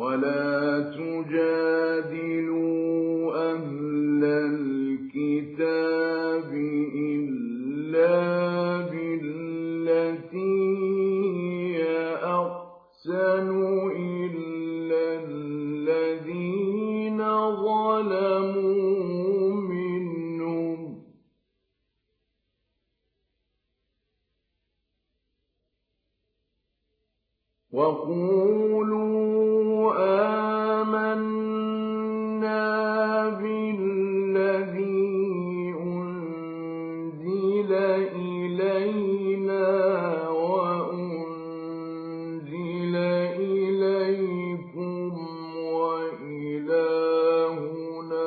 ولا تجادلوا أهل الكتاب إلا بالتي هي أحسن إلا الذين ظلموا منهم وقولوا آمنا بالذي أنزل إلينا وأنزل إليكم وإلهنا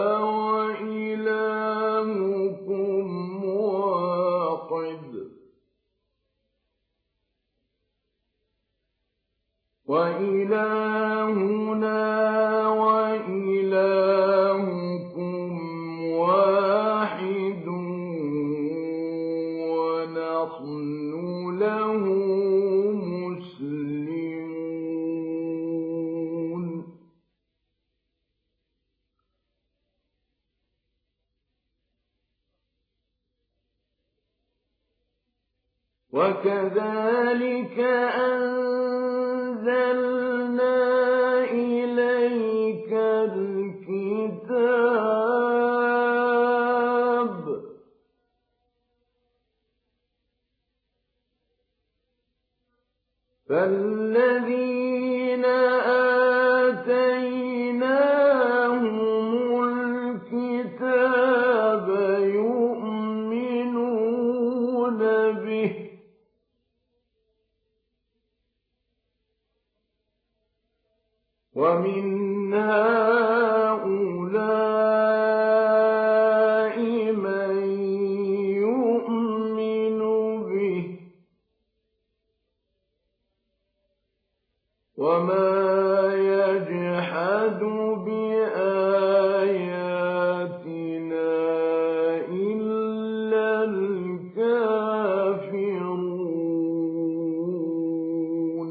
وإلهكم واحد ونحن له مسلمون. وكذلك أنزلنا إليك الكتاب فالذين آتيناهم الكتاب يؤمنون به ومن هؤلاء من يؤمن به وما يجحد بآياتنا إلا الكافرون.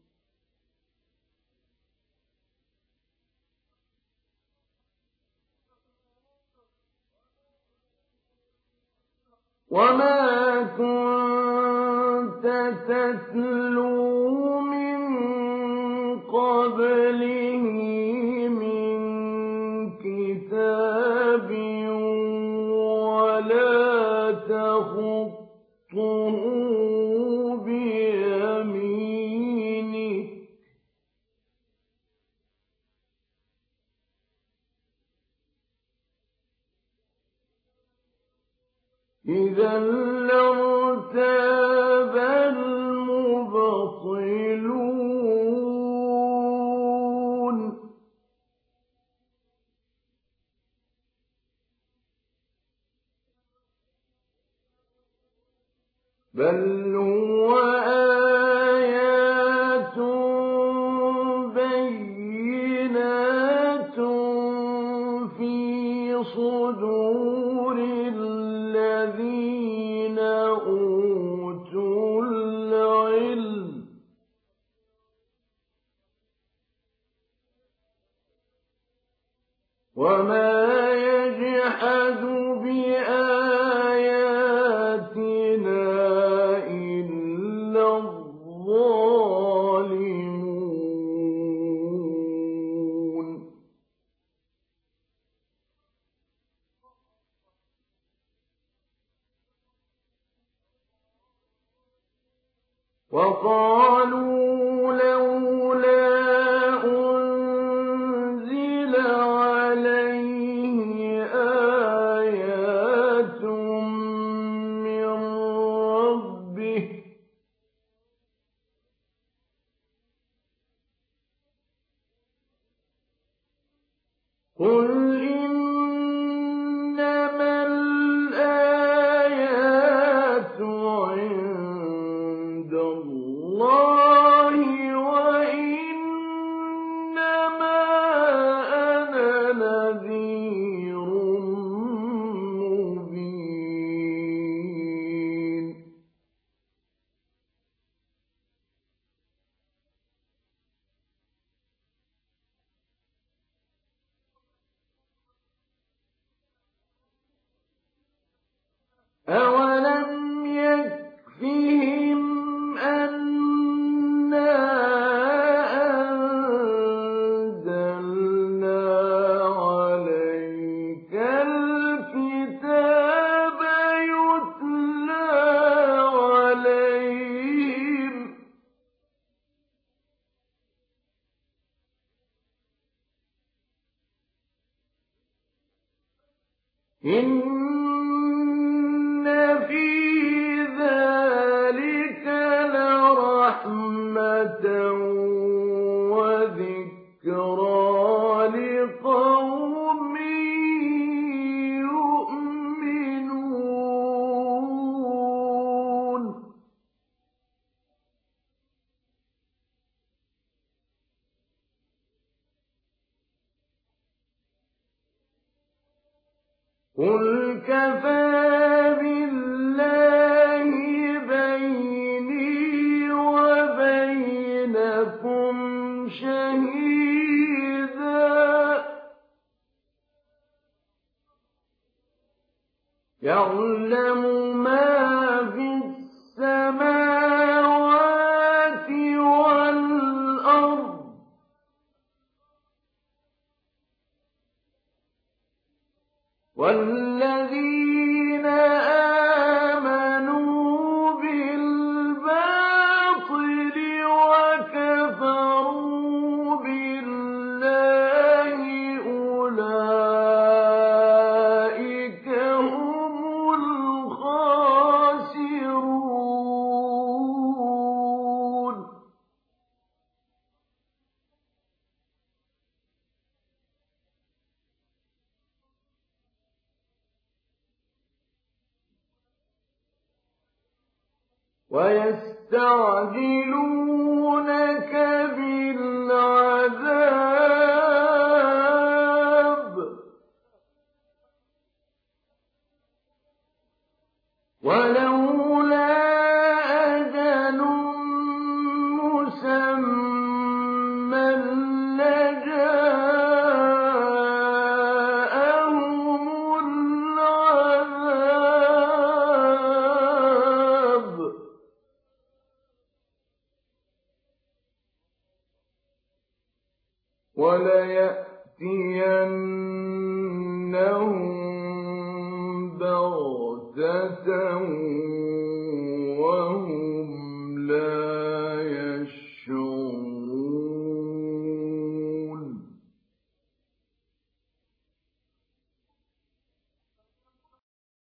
وما كنت تتلو من قبله من كتاب ولا تخطه بيمينك إذا لارتاب المبطلون. بل هو آيات بينات في صدور الذين أوتوا العلم وما يجحد بآياتنا إلا الظالمون. وقالوا لولا أنزل عليه آيات من ربه قل إنما الآيات عند الله وإنما أنا نذير مبين. أَوَلَمْ يَكْفِهِمْ أَنَّا أَنزَلْنَا عَلَيْكَ الْكِتَابَ يُتْلَىٰ عَلَيْهِمْ إِنَّ فِي ذَٰلِكَ لَرَحْمَةً وَذِكْرَىٰ لِقَوْمٍ يُؤْمِنُونَ قُلْ كَفَىٰ بِاللَّهِ بَيْنِي وَبَيْنَكُمْ شَهِيدًا يَعْلَمُ مَا فِي السَّمَاوَاتِ وَالْأَرْضِ وَالَّذِينَ آمَنُوا بِالْبَاطِلِ وَكَفَرُوا بِاللَّهِ أُولَٰئِكَ هُمُ الْخَاسِرُونَ وَيَسْتَعْجِلُونَكَ بِالْعَذَابِ وَلَوْلَا أَجَلٌ مُّسَمًّى لَّجَاءَهُمُ الْعَذَابُ وَلَيَأْتِيَنَّهُم بَغْتَةً